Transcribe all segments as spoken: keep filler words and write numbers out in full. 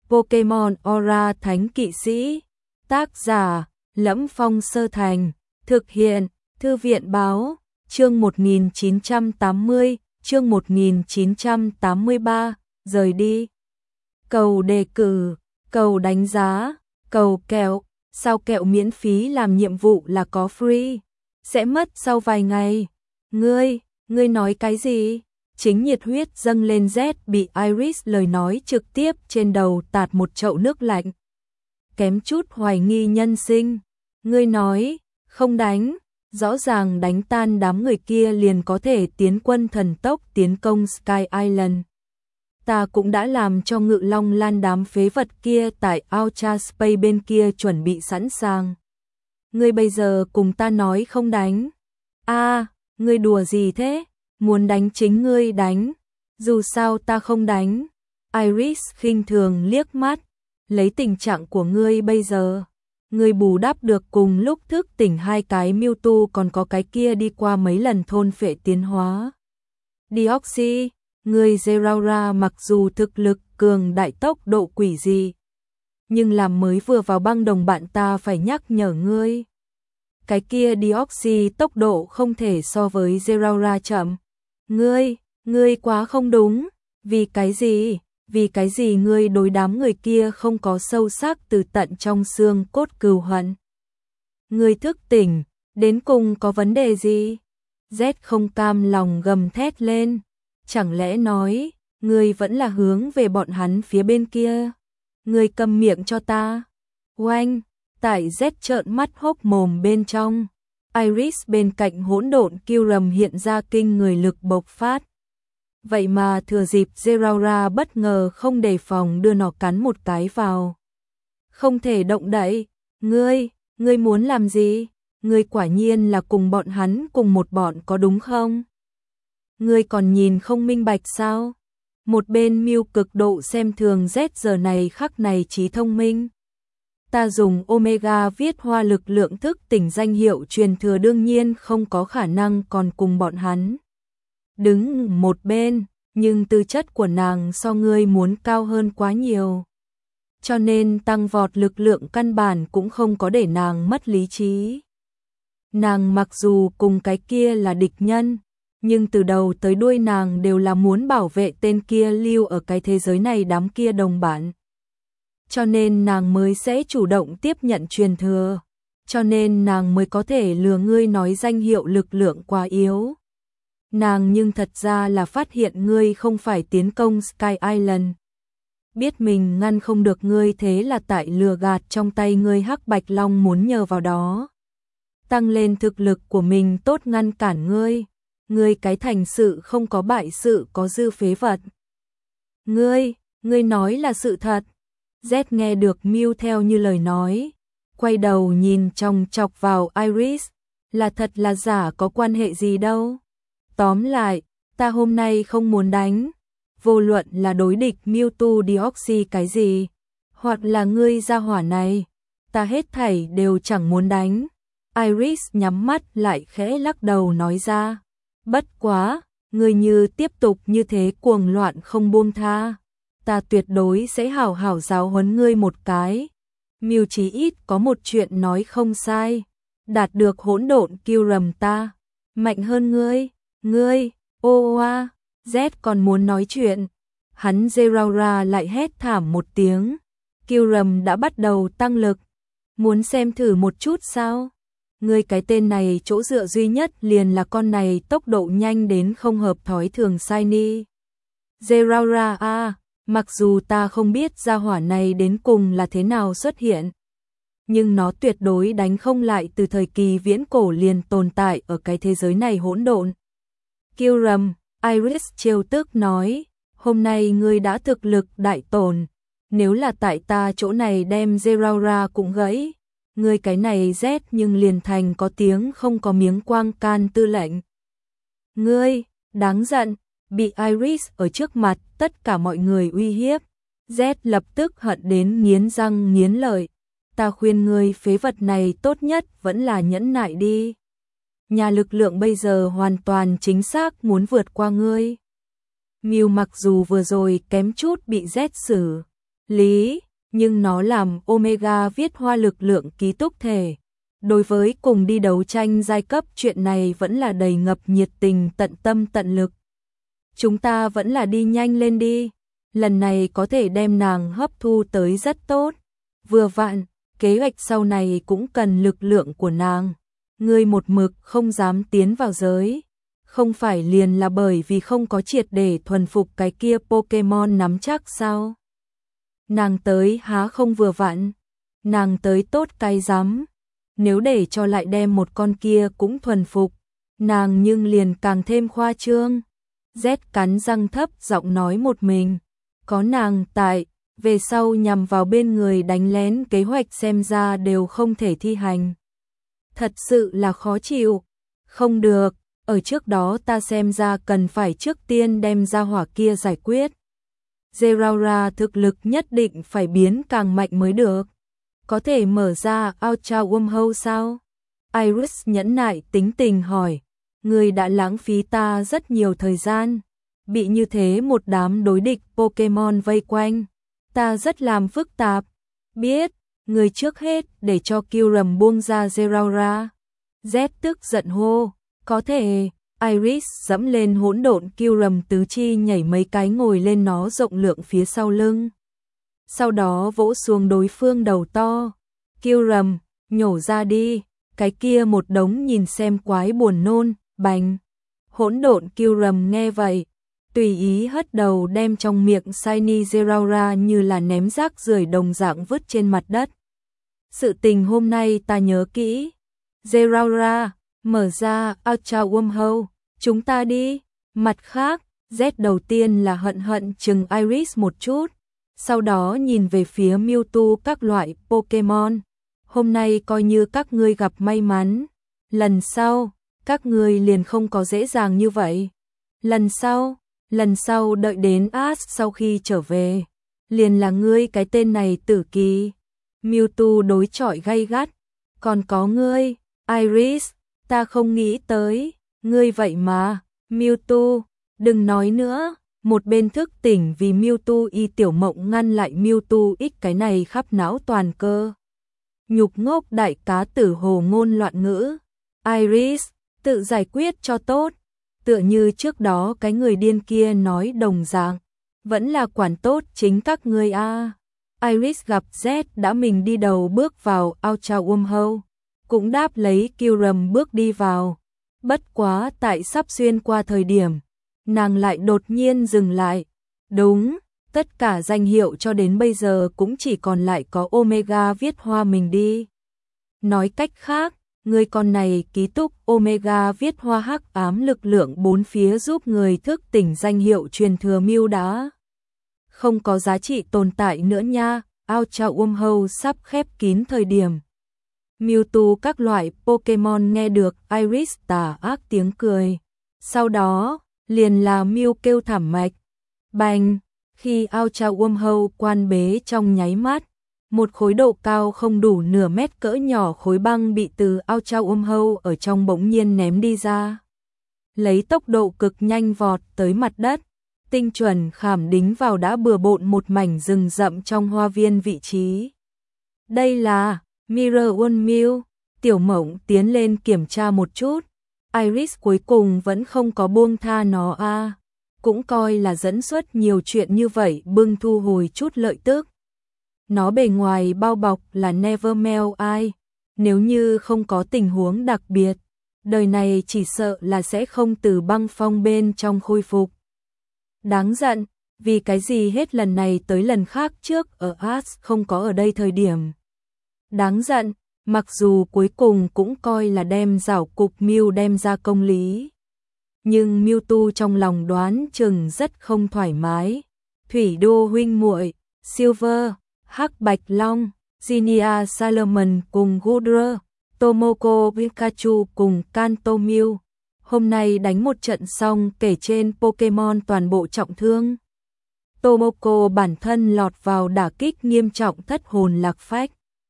Pokemon Aura Thánh Kỵ Sĩ. Tác giả: Lẫm Phong Sơ Thành. Thực hiện: Thư viện báo. Chương một nghìn chín trăm tám mươi, chương một nghìn chín trăm tám mươi ba, rời đi. Cầu đề cử, cầu đánh giá, cầu kẹo. Sao kẹo miễn phí làm nhiệm vụ là có free? Sẽ mất sau vài ngày. Ngươi, ngươi nói cái gì? Chính nhiệt huyết dâng lên, Z bị Iris lời nói trực tiếp trên đầu tạt một chậu nước lạnh. Kém chút hoài nghi nhân sinh. Ngươi nói, không đánh, rõ ràng đánh tan đám người kia liền có thể tiến quân thần tốc tiến công Sky Island. Ta cũng đã làm cho Ngự Long Lan đám phế vật kia tại Ultra Space bên kia chuẩn bị sẵn sàng. Ngươi bây giờ cùng ta nói không đánh. A, à, ngươi đùa gì thế? Muốn đánh chính ngươi đánh. Dù sao ta không đánh. Iris khinh thường liếc mắt. Lấy tình trạng của ngươi bây giờ, ngươi bù đắp được cùng lúc thức tỉnh hai cái Mewtwo, còn có cái kia đi qua mấy lần thôn phệ tiến hóa. Deoxy, ngươi Zeraora mặc dù thực lực cường đại tốc độ quỷ gì, nhưng làm mới vừa vào băng đồng bạn ta phải nhắc nhở ngươi. Cái kia Deoxy tốc độ không thể so với Zeraora chậm. Ngươi, ngươi quá không đúng. Vì cái gì? Vì cái gì ngươi đối đám người kia không có sâu sắc từ tận trong xương cốt cừu hận? Ngươi thức tỉnh, đến cùng có vấn đề gì? Z không cam lòng gầm thét lên. Chẳng lẽ nói, ngươi vẫn là hướng về bọn hắn phía bên kia? Ngươi câm miệng cho ta. Oanh, tại Z trợn mắt hốc mồm bên trong. Iris bên cạnh hỗn độn Kyurem hiện ra kinh người lực bộc phát. Vậy mà thừa dịp Zeraora bất ngờ không đề phòng đưa nó cắn một cái vào. Không thể động đậy. Ngươi, ngươi muốn làm gì? Ngươi quả nhiên là cùng bọn hắn cùng một bọn có đúng không? Ngươi còn nhìn không minh bạch sao? Một bên Mew cực độ xem thường Z giờ này khắc này trí thông minh. Ta dùng Omega viết hoa lực lượng thức tỉnh danh hiệu truyền thừa, đương nhiên không có khả năng còn cùng bọn hắn đứng một bên, nhưng tư chất của nàng so ngươi muốn cao hơn quá nhiều. Cho nên tăng vọt lực lượng căn bản cũng không có để nàng mất lý trí. Nàng mặc dù cùng cái kia là địch nhân, nhưng từ đầu tới đuôi nàng đều là muốn bảo vệ tên kia lưu ở cái thế giới này đám kia đồng bạn. Cho nên nàng mới sẽ chủ động tiếp nhận truyền thừa. Cho nên nàng mới có thể lừa ngươi nói danh hiệu lực lượng quá yếu. Nàng nhưng thật ra là phát hiện ngươi không phải tiến công Sky Island. Biết mình ngăn không được ngươi, thế là tại lừa gạt trong tay ngươi Hắc Bạch Long muốn nhờ vào đó tăng lên thực lực của mình tốt ngăn cản ngươi. Ngươi cái thành sự không có bại sự có dư phế vật. Ngươi, ngươi nói là sự thật. Z nghe được Mew theo như lời nói, quay đầu nhìn chòng chọc vào Iris, là thật là giả có quan hệ gì đâu. Tóm lại, ta hôm nay không muốn đánh, vô luận là đối địch Mewtwo, Deoxy cái gì, hoặc là ngươi gia hỏa này, ta hết thảy đều chẳng muốn đánh. Iris nhắm mắt lại khẽ lắc đầu nói ra, bất quá, ngươi như tiếp tục như thế cuồng loạn không buông tha, ta tuyệt đối sẽ hảo hảo giáo huấn ngươi một cái. Mew chí ít có một chuyện nói không sai, đạt được hỗn độn Kyurem ta mạnh hơn ngươi. Ngươi, ô oa, Z còn muốn nói chuyện. Hắn Zeraora lại hét thảm một tiếng. Kyurem đã bắt đầu tăng lực. Muốn xem thử một chút sao? Ngươi cái tên này chỗ dựa duy nhất liền là con này tốc độ nhanh đến không hợp thói thường Shiny. Zeraora a, mặc dù ta không biết gia hỏa này đến cùng là thế nào xuất hiện, nhưng nó tuyệt đối đánh không lại từ thời kỳ viễn cổ liền tồn tại ở cái thế giới này hỗn độn. Kyurem, Iris trêu tức nói, hôm nay ngươi đã thực lực đại tổn, nếu là tại ta chỗ này đem Zeraora cũng gãy, ngươi cái này Z nhưng liền thành có tiếng không có miếng quang can tư lệnh. Ngươi, đáng giận, bị Iris ở trước mặt tất cả mọi người uy hiếp. Z lập tức hận đến nghiến răng nghiến lợi, ta khuyên ngươi phế vật này tốt nhất vẫn là nhẫn nại đi. Nhà lực lượng bây giờ hoàn toàn chính xác muốn vượt qua ngươi. Mew mặc dù vừa rồi kém chút bị Z xử, lý, nhưng nó làm Omega viết hoa lực lượng ký túc thể. Đối với cùng đi đấu tranh giai cấp, chuyện này vẫn là đầy ngập nhiệt tình, tận tâm tận lực. Chúng ta vẫn là đi nhanh lên đi, lần này có thể đem nàng hấp thu tới rất tốt. Vừa vặn, kế hoạch sau này cũng cần lực lượng của nàng. Ngươi một mực không dám tiến vào giới, không phải liền là bởi vì không có triệt để thuần phục cái kia Pokemon nắm chắc sao? Nàng tới há không vừa vặn, nàng tới tốt cái rắm. Nếu để cho lại đem một con kia cũng thuần phục, nàng nhưng liền càng thêm khoa trương. Z cắn răng thấp giọng nói một mình, có nàng tại, về sau nhằm vào bên người đánh lén kế hoạch xem ra đều không thể thi hành. Thật sự là khó chịu. Không được, ở trước đó ta xem ra cần phải trước tiên đem ra hỏa kia giải quyết. Zeraora thực lực nhất định phải biến càng mạnh mới được. Có thể mở ra Ultra Wormhole sao? Iris nhẫn nại tính tình hỏi. Người đã lãng phí ta rất nhiều thời gian. Bị như thế một đám đối địch Pokemon vây quanh. Ta rất làm phức tạp. Biết, người trước hết để cho Kyurem buông ra Zeraora. Z tức giận hô. Có thể. Iris dẫm lên hỗn độn Kyurem tứ chi nhảy mấy cái ngồi lên nó rộng lượng phía sau lưng. Sau đó vỗ xuống đối phương đầu to. Kyurem, nhổ ra đi. Cái kia một đống nhìn xem quái buồn nôn, bành. Hỗn độn Kyurem nghe vậy, tùy ý hất đầu đem trong miệng Shiny Zeraora như là ném rác rưởi đồng dạng vứt trên mặt đất. Sự tình hôm nay ta nhớ kỹ. Zeraora, mở ra Ultra Wormhole, chúng ta đi. Mặt khác, Z đầu tiên là hận hận chừng Iris một chút, sau đó nhìn về phía Mewtwo các loại Pokemon. Hôm nay coi như các ngươi gặp may mắn, lần sau, các ngươi liền không có dễ dàng như vậy. Lần sau, lần sau đợi đến Ash sau khi trở về, liền là ngươi cái tên này tử kỳ. Mewtwo đối chọi gay gắt, còn có ngươi, Iris, ta không nghĩ tới, ngươi vậy mà, Mewtwo, đừng nói nữa. Một bên thức tỉnh vì Mewtwo y tiểu mộng ngăn lại Mewtwo ích cái này khắp não toàn cơ. Nhục ngốc đại cá tử hồ ngôn loạn ngữ. Iris, tự giải quyết cho tốt. Tựa như trước đó cái người điên kia nói đồng dạng. Vẫn là quản tốt chính các ngươi a. Iris gặp Z đã mình đi đầu bước vào Ultra Wormhole, cũng đáp lấy Kyurem bước đi vào. Bất quá tại sắp xuyên qua thời điểm, nàng lại đột nhiên dừng lại. Đúng, tất cả danh hiệu cho đến bây giờ cũng chỉ còn lại có Omega viết hoa mình đi. Nói cách khác, người con này ký túc Omega viết hoa hắc ám lực lượng bốn phía giúp người thức tỉnh danh hiệu truyền thừa Mew đã không có giá trị tồn tại nữa nha. Ultra Wormhole sắp khép kín thời điểm, Mewtwo các loại Pokemon nghe được Iris tà ác tiếng cười. Sau đó, liền là Mew kêu thảm mạch. Bành, khi Ultra Wormhole quan bế trong nháy mắt, một khối độ cao không đủ nửa mét cỡ nhỏ khối băng bị từ Ultra Wormhole ở trong bỗng nhiên ném đi ra. Lấy tốc độ cực nhanh vọt tới mặt đất, tinh chuẩn khảm đính vào đã bừa bộn một mảnh rừng rậm trong hoa viên vị trí. Đây là Mirror One Mew. Tiểu Mộng tiến lên kiểm tra một chút. Iris cuối cùng vẫn không có buông tha nó a, à. Cũng coi là dẫn xuất nhiều chuyện như vậy bưng thu hồi chút lợi tức. Nó bề ngoài bao bọc là Nevermelt Eye, nếu như không có tình huống đặc biệt, đời này chỉ sợ là sẽ không từ băng phong bên trong khôi phục. Đáng giận, vì cái gì hết lần này tới lần khác trước ở Ash không có ở đây thời điểm. Đáng giận, mặc dù cuối cùng cũng coi là đem rảo cục Mew đem ra công lý. Nhưng Mewtwo trong lòng đoán chừng rất không thoải mái. Thủy Đô huynh muội, Silver, Hắc Bạch Long, Zinnia Salomon cùng Goodra, Tomoko Pikachu cùng Kanto Mew. Hôm nay đánh một trận xong kể trên Pokemon toàn bộ trọng thương. Tomoko bản thân lọt vào đả kích nghiêm trọng thất hồn lạc phách.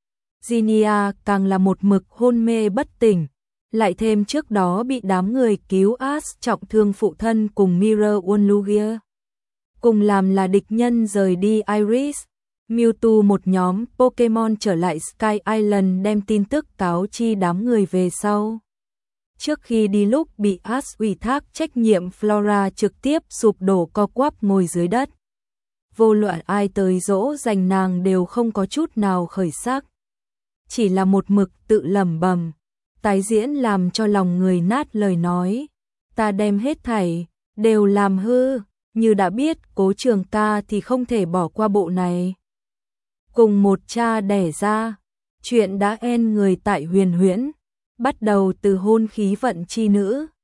Zinnia càng là một mực hôn mê bất tỉnh, lại thêm trước đó bị đám người cứu Ash trọng thương phụ thân cùng Mirror One Lugia cùng làm là địch nhân rời đi Iris. Mewtwo một nhóm Pokemon trở lại Sky Island đem tin tức cáo chi đám người về sau. Trước khi đi lúc bị Ash ủy thác trách nhiệm, Flora trực tiếp sụp đổ co quắp ngồi dưới đất. Vô luận ai tới dỗ dành nàng đều không có chút nào khởi sắc. Chỉ là một mực tự lẩm bẩm, tái diễn làm cho lòng người nát lời nói. Ta đem hết thảy, đều làm hư, như đã biết Cố Trường Ca thì không thể bỏ qua bộ này. Cùng một cha đẻ ra, chuyện đã en người tại Huyền Huyễn, bắt đầu từ hôn khí vận chi nữ,